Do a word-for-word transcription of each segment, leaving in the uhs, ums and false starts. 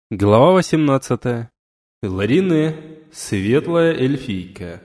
Глава восемнадцатая. Ларине, светлая эльфийка.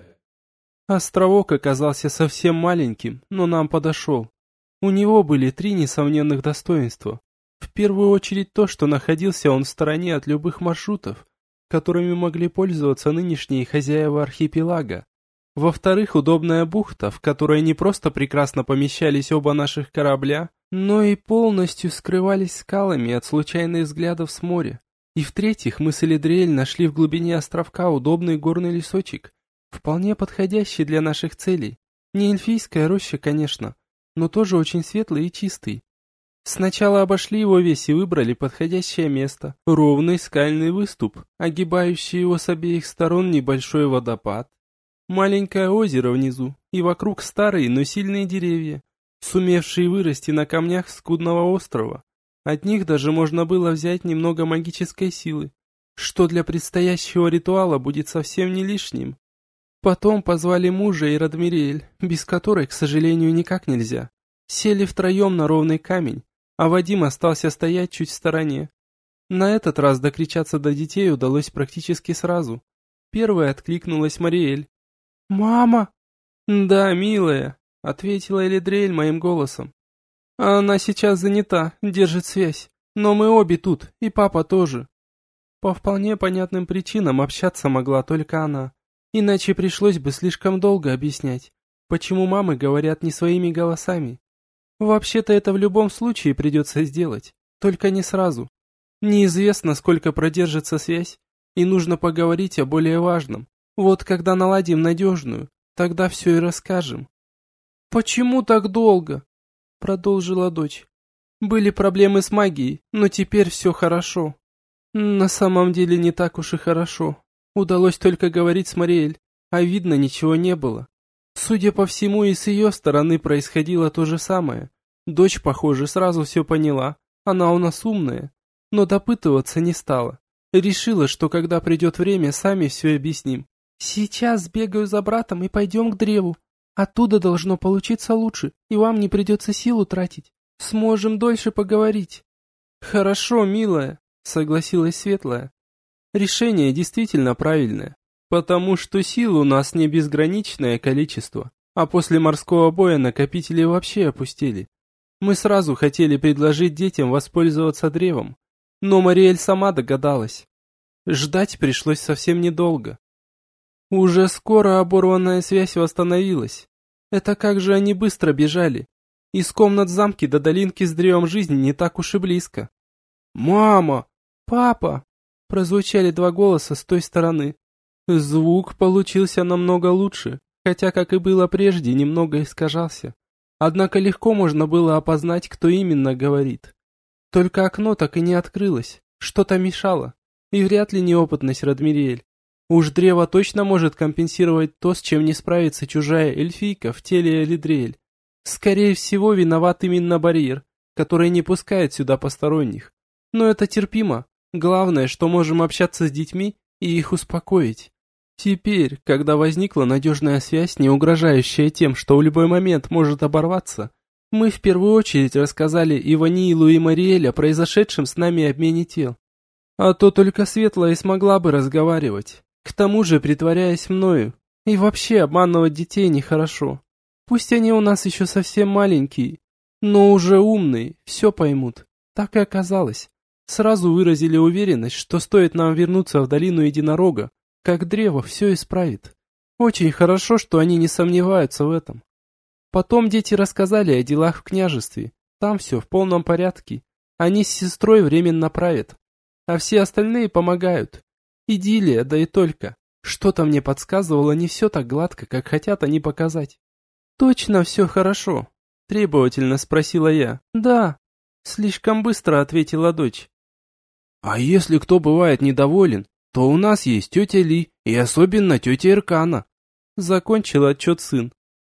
Островок оказался совсем маленьким, но нам подошел. У него были три несомненных достоинства. В первую очередь то, что находился он в стороне от любых маршрутов, которыми могли пользоваться нынешние хозяева архипелага. Во-вторых, удобная бухта, в которой не просто прекрасно помещались оба наших корабля, но и полностью скрывались скалами от случайных взглядов с моря. И в-третьих, мы с Элидриэль нашли в глубине островка удобный горный лесочек, вполне подходящий для наших целей. Не эльфийская роща, конечно, но тоже очень светлый и чистый. Сначала обошли его весь и выбрали подходящее место. Ровный скальный выступ, огибающий его с обеих сторон небольшой водопад. Маленькое озеро внизу, и вокруг старые, но сильные деревья, сумевшие вырасти на камнях скудного острова. От них даже можно было взять немного магической силы, что для предстоящего ритуала будет совсем не лишним. Потом позвали мужа и Радмириэль, без которой, к сожалению, никак нельзя. Сели втроем на ровный камень, а Вадим остался стоять чуть в стороне. На этот раз докричаться до детей удалось практически сразу. Первой откликнулась Мариэль. «Мама!» «Да, милая», — ответила Элидриэль моим голосом. «Она сейчас занята, держит связь, но мы обе тут, и папа тоже». По вполне понятным причинам общаться могла только она, иначе пришлось бы слишком долго объяснять, почему мамы говорят не своими голосами. Вообще-то это в любом случае придется сделать, только не сразу. Неизвестно, сколько продержится связь, и нужно поговорить о более важном. Вот когда наладим надежную, тогда все и расскажем. «Почему так долго?» Продолжила дочь. Были проблемы с магией, но теперь все хорошо. На самом деле не так уж и хорошо. Удалось только говорить с Мариэль, а видно ничего не было. Судя по всему, и с ее стороны происходило то же самое. Дочь, похоже, сразу все поняла. Она у нас умная, но допытываться не стала. Решила, что когда придет время, сами все объясним. Сейчас сбегаю за братом и пойдем к древу. Оттуда должно получиться лучше, и вам не придется силу тратить. Сможем дольше поговорить». «Хорошо, милая», — согласилась Светлая. «Решение действительно правильное, потому что сил у нас не безграничное количество, а после морского боя накопители вообще опустели. Мы сразу хотели предложить детям воспользоваться древом, но Мариэль сама догадалась. Ждать пришлось совсем недолго. Уже скоро оборванная связь восстановилась. Это как же они быстро бежали. Из комнат замки до долинки с древом жизни не так уж и близко. «Мама! Папа!» Прозвучали два голоса с той стороны. Звук получился намного лучше, хотя, как и было прежде, немного искажался. Однако легко можно было опознать, кто именно говорит. Только окно так и не открылось, что-то мешало, и вряд ли неопытность Радмириэль. Уж древо точно может компенсировать то, с чем не справится чужая эльфийка в теле Элидриэль. Скорее всего, виноват именно барьер, который не пускает сюда посторонних. Но это терпимо. Главное, что можем общаться с детьми и их успокоить. Теперь, когда возникла надежная связь, не угрожающая тем, что в любой момент может оборваться, мы в первую очередь рассказали Иваниилу и Мариэль о произошедшем с нами обмене тел. А то только Светлая и смогла бы разговаривать. К тому же, притворяясь мною, и вообще обманывать детей нехорошо. Пусть они у нас еще совсем маленькие, но уже умные, все поймут. Так и оказалось. Сразу выразили уверенность, что стоит нам вернуться в долину единорога, как древо все исправит. Очень хорошо, что они не сомневаются в этом. Потом дети рассказали о делах в княжестве. Там все в полном порядке. Они с сестрой временно правят, а все остальные помогают. Идиллия, да и только. Что-то мне подсказывало, не все так гладко, как хотят они показать. «Точно все хорошо?» – требовательно спросила я. «Да», – слишком быстро ответила дочь. «А если кто бывает недоволен, то у нас есть тетя Ли и особенно тетя Иркана», – закончил отчет сын.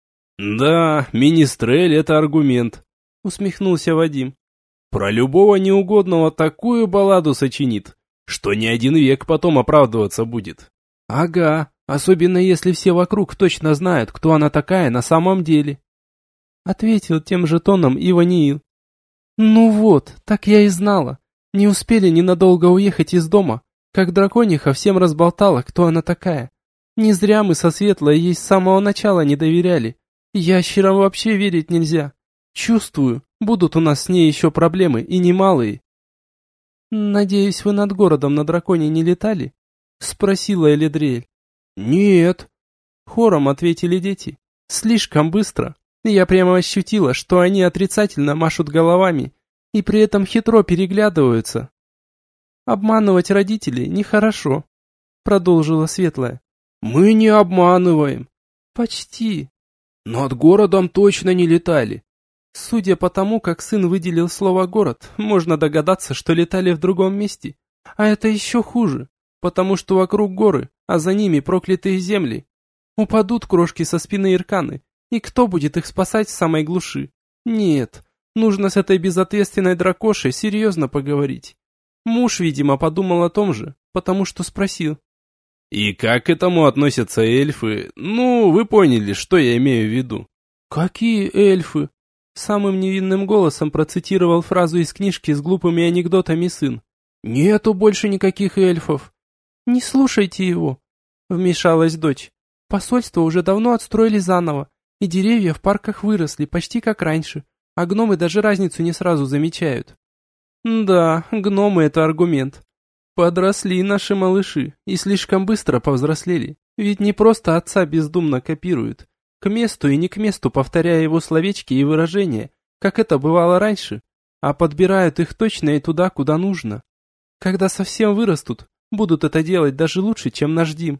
«Да, министрель – это аргумент», – усмехнулся Вадим. «Про любого неугодного такую балладу сочинит, что не один век потом оправдываться будет». «Ага, особенно если все вокруг точно знают, кто она такая на самом деле», — ответил тем же тоном Иваниил. «Ну вот, так я и знала. Не успели ненадолго уехать из дома, как дракониха всем разболтала, кто она такая. Не зря мы со Светлой ей с самого начала не доверяли. Ящерам вообще верить нельзя. Чувствую, будут у нас с ней еще проблемы, и немалые. «Надеюсь, вы над городом на драконе не летали?» — спросила Элидриэль. «Нет», — хором ответили дети. «Слишком быстро. Я прямо ощутила, что они отрицательно машут головами и при этом хитро переглядываются». «Обманывать родителей нехорошо», — продолжила Светлая. «Мы не обманываем». «Почти». «Над городом точно не летали». Судя по тому, как сын выделил слово «город», можно догадаться, что летали в другом месте. А это еще хуже, потому что вокруг горы, а за ними проклятые земли. Упадут крошки со спины Ирканы, и кто будет их спасать в самой глуши? Нет, нужно с этой безответственной дракошей серьезно поговорить. Муж, видимо, подумал о том же, потому что спросил. «И как к этому относятся эльфы? Ну, вы поняли, что я имею в виду». «Какие эльфы?» Самым невинным голосом процитировал фразу из книжки с глупыми анекдотами сын. «Нету больше никаких эльфов». «Не слушайте его», — вмешалась дочь. «Посольство уже давно отстроили заново, и деревья в парках выросли почти как раньше, а гномы даже разницу не сразу замечают». «Да, гномы — это аргумент. Подросли наши малыши и слишком быстро повзрослели, ведь не просто отца бездумно копируют, к месту и не к месту повторяя его словечки и выражения, как это бывало раньше, а подбирают их точно и туда, куда нужно. Когда совсем вырастут, будут это делать даже лучше, чем наш Дим.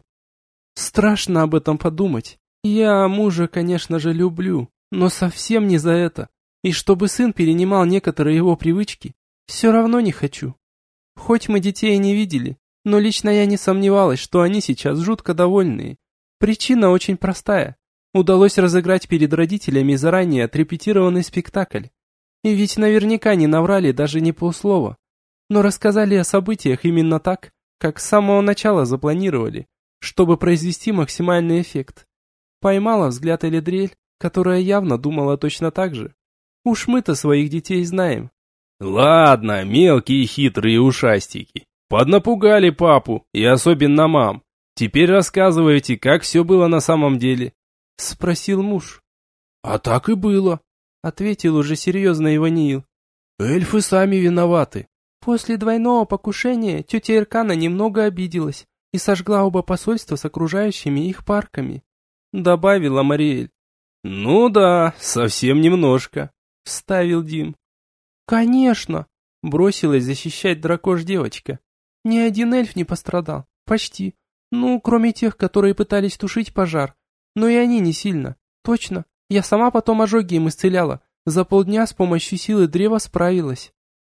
Страшно об этом подумать. Я мужа, конечно же, люблю, но совсем не за это. И чтобы сын перенимал некоторые его привычки, все равно не хочу. Хоть мы детей и не видели, но лично я не сомневалась, что они сейчас жутко довольные. Причина очень простая. Удалось разыграть перед родителями заранее отрепетированный спектакль. И ведь наверняка не наврали даже не полслова, но рассказали о событиях именно так, как с самого начала запланировали, чтобы произвести максимальный эффект. Поймала взгляд Элидриэль, которая явно думала точно так же. Уж мы-то своих детей знаем. «Ладно, мелкие хитрые ушастики, поднапугали папу и особенно мам. Теперь рассказывайте, как все было на самом деле». — спросил муж. «А так и было», — ответил уже серьезно Иваниил. «Эльфы сами виноваты». После двойного покушения тетя Иркана немного обиделась и сожгла оба посольства с окружающими их парками, — добавила Мариэль. «Ну да, совсем немножко», — вставил Дим. «Конечно», — бросилась защищать дракош девочка. «Ни один эльф не пострадал, почти. Ну, кроме тех, которые пытались тушить пожар. Но и они не сильно. Точно. Я сама потом ожоги им исцеляла. За полдня с помощью силы древа справилась».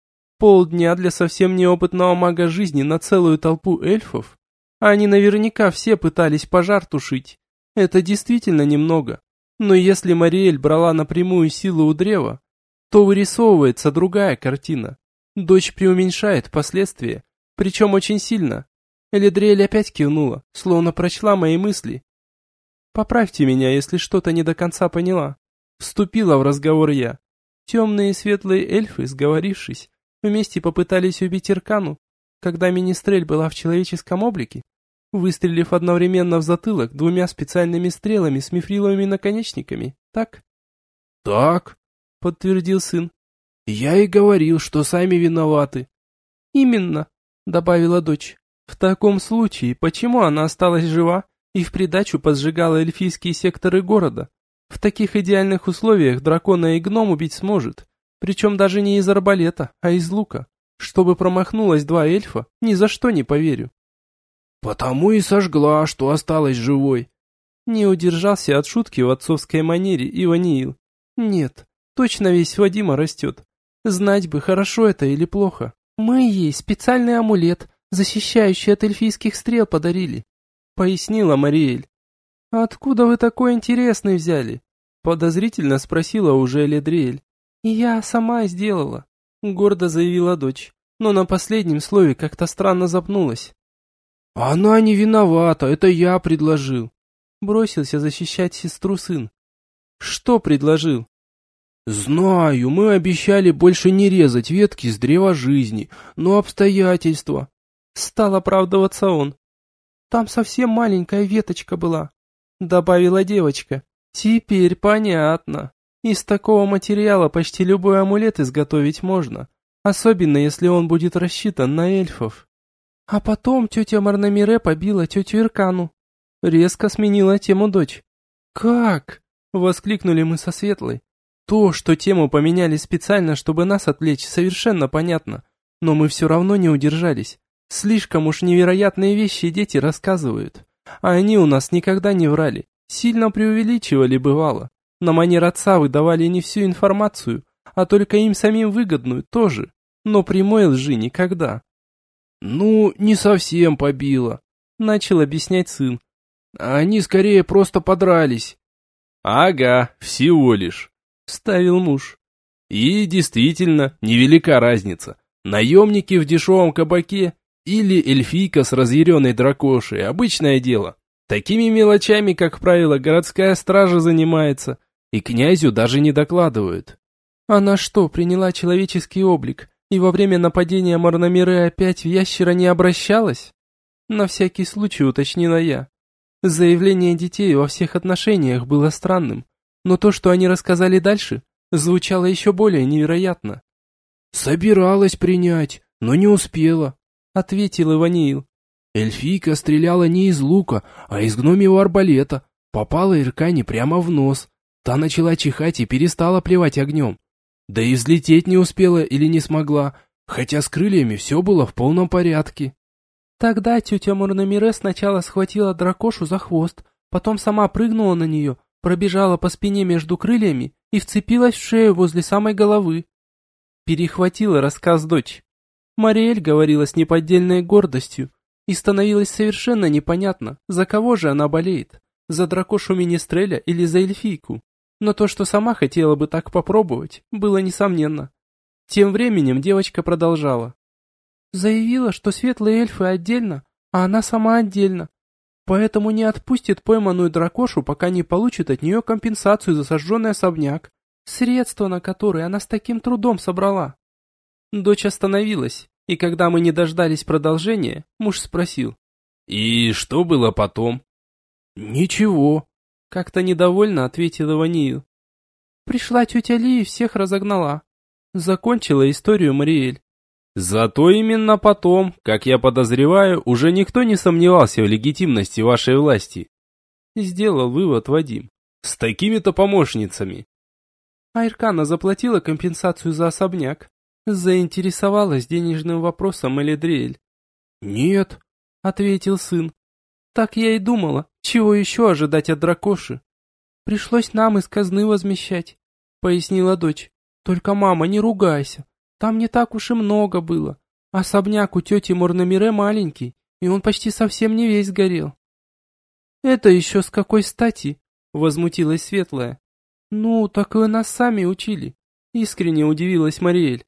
Полдня для совсем неопытного мага жизни на целую толпу эльфов? Они наверняка все пытались пожар тушить. Это действительно немного. Но если Мариэль брала напрямую силу у древа, то вырисовывается другая картина. Дочь преуменьшает последствия, причем очень сильно. Элидриэль опять кивнула, словно прочла мои мысли. «Поправьте меня, если что-то не до конца поняла». Вступила в разговор я. Темные и светлые эльфы, сговорившись, вместе попытались убить Иркану, когда Министрель была в человеческом облике, выстрелив одновременно в затылок двумя специальными стрелами с мифриловыми наконечниками, так? «Так», — подтвердил сын. «Я и говорил, что сами виноваты». «Именно», — добавила дочь. «В таком случае, почему она осталась жива и в придачу поджигала эльфийские секторы города? В таких идеальных условиях дракона и гном убить сможет, причем даже не из арбалета, а из лука. Чтобы промахнулось два эльфа, ни за что не поверю». «Потому и сожгла, что осталась живой». Не удержался от шутки в отцовской манере Иваниил. «Нет, точно весь Вадима растет. Знать бы, хорошо это или плохо. Мы ей специальный амулет, защищающий от эльфийских стрел, подарили», — пояснила Мариэль. «Откуда вы такой интересный взяли?» — подозрительно спросила уже Элидриэль. «Я сама сделала», — гордо заявила дочь, но на последнем слове как-то странно запнулась. «Она не виновата, это я предложил», — бросился защищать сестру сын. «Что предложил?» Знаю, мы обещали больше не резать ветки с древа жизни, но обстоятельства. Стал оправдываться он. Там совсем маленькая веточка была, добавила девочка. Теперь понятно. Из такого материала почти любой амулет изготовить можно, особенно если он будет рассчитан на эльфов. А потом тетя Марнамире побила тетю Иркану. Резко сменила тему дочь. «Как?» — воскликнули мы со Светлой. То, что тему поменяли специально, чтобы нас отвлечь, совершенно понятно. Но мы все равно не удержались. Слишком уж невероятные вещи дети рассказывают. А они у нас никогда не врали. Сильно преувеличивали бывало. На манер отца выдавали не всю информацию, а только им самим выгодную тоже. Но прямой лжи никогда. «Ну, не совсем побило», — начал объяснять сын. «Они скорее просто подрались». «Ага, всего лишь», — вставил муж. «И действительно, невелика разница. Наемники в дешевом кабаке или эльфийка с разъяренной дракошей — обычное дело. Такими мелочами, как правило, городская стража занимается, и князю даже не докладывают». «Она что, приняла человеческий облик и во время нападения Марнамире опять в ящера не обращалась?» На всякий случай уточнила я. Заявление детей во всех отношениях было странным, но то, что они рассказали дальше, звучало еще более невероятно. «Собиралась принять, но не успела», — ответил Иваниил. «Эльфийка стреляла не из лука, а из гномьего арбалета. Попала Иркане прямо в нос. Та начала чихать и перестала плевать огнем. Да и взлететь не успела или не смогла, хотя с крыльями все было в полном порядке». Тогда тетя Марнамире сначала схватила дракошу за хвост, потом сама прыгнула на нее, пробежала по спине между крыльями и вцепилась в шею возле самой головы. Перехватила рассказ дочь. Мариэль говорила с неподдельной гордостью, и становилось совершенно непонятно, за кого же она болеет, за дракошу Министреля или за эльфийку. Но то, что сама хотела бы так попробовать, было несомненно. Тем временем девочка продолжала. Заявила, что светлые эльфы отдельно, а она сама отдельно. Поэтому не отпустит пойманную дракошу, пока не получит от нее компенсацию за сожженный особняк, средства на которые она с таким трудом собрала. Дочь остановилась, и когда мы не дождались продолжения, муж спросил. «И что было потом?» «Ничего», — как-то недовольно ответил Иваниил. «Пришла тетя Ли и всех разогнала». Закончила историю Мариэль. Зато именно потом, как я подозреваю, уже никто не сомневался в легитимности вашей власти. Сделал вывод Вадим. С такими-то помощницами. Айркана заплатила компенсацию за особняк. Заинтересовалась денежным вопросом Элидриэль. «Нет», — ответил сын. «Так я и думала, чего еще ожидать от дракоши? Пришлось нам из казны возмещать», — пояснила дочь. «Только, мама, не ругайся. Там не так уж и много было. Особняк у тети Марнамире маленький, и он почти совсем не весь горел». «Это еще с какой стати?» — возмутилась Светлая. «Ну, так вы нас сами учили», — искренне удивилась Мариэль.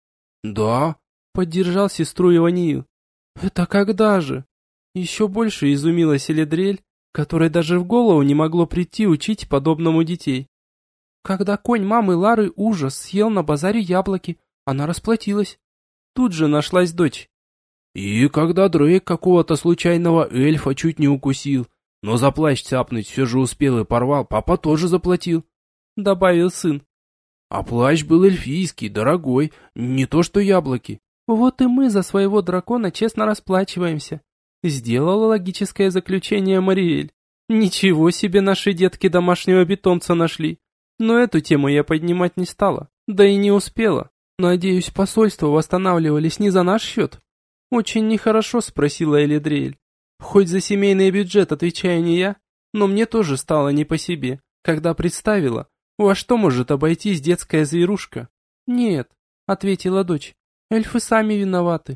«Да», — поддержал сестру Иваниил. «Это когда же?» Еще больше изумилась Эледрель, которой даже в голову не могло прийти учить подобному детей. «Когда конь мамы Лары Ужас съел на базаре яблоки, она расплатилась». Тут же нашлась дочь. «И когда Дрейк какого-то случайного эльфа чуть не укусил, но за плащ цапнуть все же успел и порвал, папа тоже заплатил», — добавил сын. «А плащ был эльфийский, дорогой, не то что яблоки». «Вот и мы за своего дракона честно расплачиваемся», — сделала логическое заключение Мариэль. «Ничего себе наши детки домашнего питомца нашли. Но эту тему я поднимать не стала, да и не успела. Надеюсь, посольства восстанавливались не за наш счет?» «Очень нехорошо», — спросила Элидриэль. «Хоть за семейный бюджет отвечаю не я, но мне тоже стало не по себе, когда представила, во что может обойтись детская зверушка». «Нет», — ответила дочь, — «эльфы сами виноваты».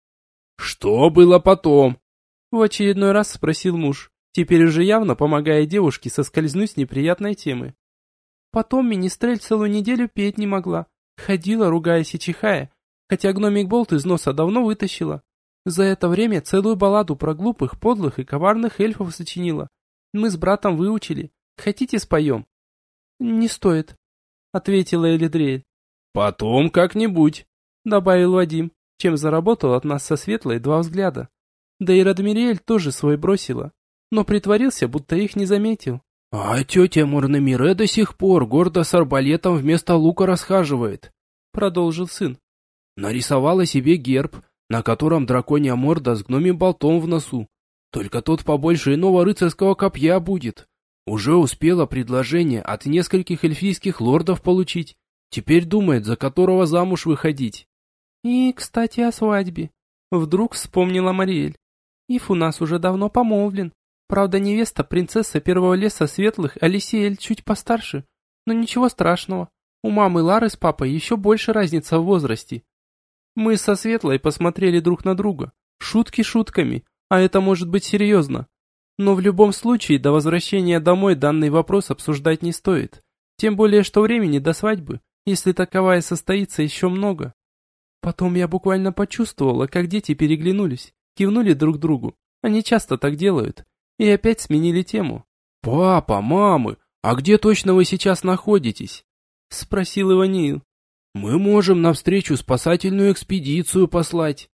«Что было потом?» — в очередной раз спросил муж, теперь уже явно помогая девушке соскользнуть с неприятной темы. «Потом Министрель целую неделю петь не могла, ходила, ругаясь и чихая, хотя гномик болт из носа давно вытащила. За это время целую балладу про глупых, подлых и коварных эльфов сочинила. Мы с братом выучили. Хотите, споем?» «Не стоит», — ответила Элидрель. Потом как-нибудь, добавил Вадим, чем заработал от нас со Светлой два взгляда. Да и Радмириэль тоже свой бросила, но притворился, будто их не заметил. А тетя Мурнамире до сих пор гордо с арбалетом вместо лука расхаживает, продолжил сын. Нарисовала себе герб, на котором драконья морда с гномим болтом в носу. Только тот побольше иного рыцарского копья будет. Уже успела предложение от нескольких эльфийских лордов получить. Теперь думает, за которого замуж выходить. И, кстати, о свадьбе. Вдруг вспомнила Мариэль. Иф у нас уже давно помолвлен. Правда, невеста принцесса первого леса светлых Алисиэль чуть постарше. Но ничего страшного. У мамы Лары с папой еще больше разница в возрасте. Мы со Светлой посмотрели друг на друга. Шутки шутками, а это может быть серьезно. Но в любом случае до возвращения домой данный вопрос обсуждать не стоит. Тем более, что времени до свадьбы, если таковая состоится, еще много. Потом я буквально почувствовала, как дети переглянулись, кивнули друг другу. Они часто так делают. И опять сменили тему. «Папа, мамы, а где точно вы сейчас находитесь?» Спросил Иваниил. «Мы можем навстречу спасательную экспедицию послать».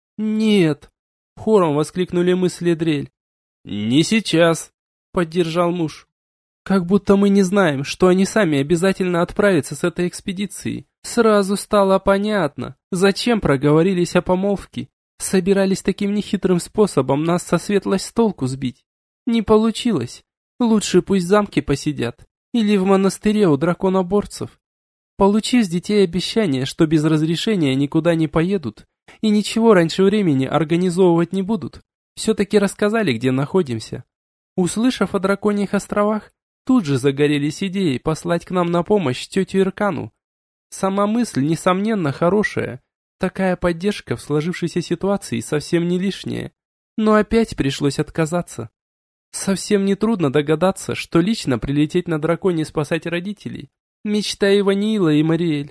«Нет!» — хором воскликнули мы с Элидрель. «Не сейчас!» — поддержал муж. «Как будто мы не знаем, что они сами обязательно отправятся с этой экспедицией. Сразу стало понятно, зачем проговорились о помолвке. Собирались таким нехитрым способом нас со Светлой с толку сбить. Не получилось. Лучше пусть в замке посидят. Или в монастыре у драконоборцев. Получив с детей обещание, что без разрешения никуда не поедут и ничего раньше времени организовывать не будут, все-таки рассказали, где находимся. Услышав о драконьих островах, тут же загорелись идеей послать к нам на помощь тетю Иркану. Сама мысль, несомненно, хорошая. Такая поддержка в сложившейся ситуации совсем не лишняя. Но опять пришлось отказаться. Совсем нетрудно догадаться, что лично прилететь на драконе спасать родителей – мечта Иваниила и Мариэль.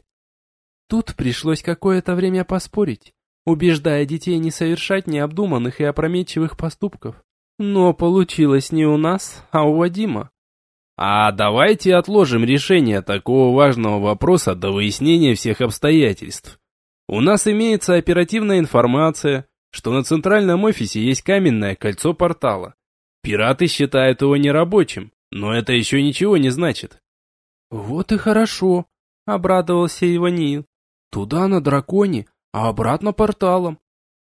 Тут пришлось какое-то время поспорить, убеждая детей не совершать необдуманных и опрометчивых поступков. Но получилось не у нас, а у Вадима. А давайте отложим решение такого важного вопроса до выяснения всех обстоятельств. У нас имеется оперативная информация, что на центральном офисе есть каменное кольцо портала. Пираты считают его нерабочим, но это еще ничего не значит. Вот и хорошо, обрадовался Иваниил. Туда на драконе, а обратно порталом.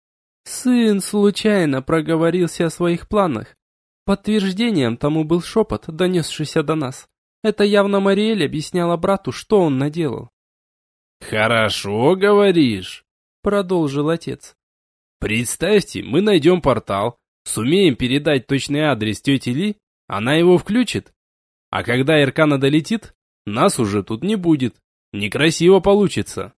Сын случайно проговорился о своих планах. Подтверждением тому был шепот, донесшийся до нас. Это явно Мариэль объясняла брату, что он наделал. «Хорошо, говоришь», — продолжил отец. «Представьте, мы найдем портал, сумеем передать точный адрес тете Ли, она его включит. А когда Иркана долетит, нас уже тут не будет. Некрасиво получится».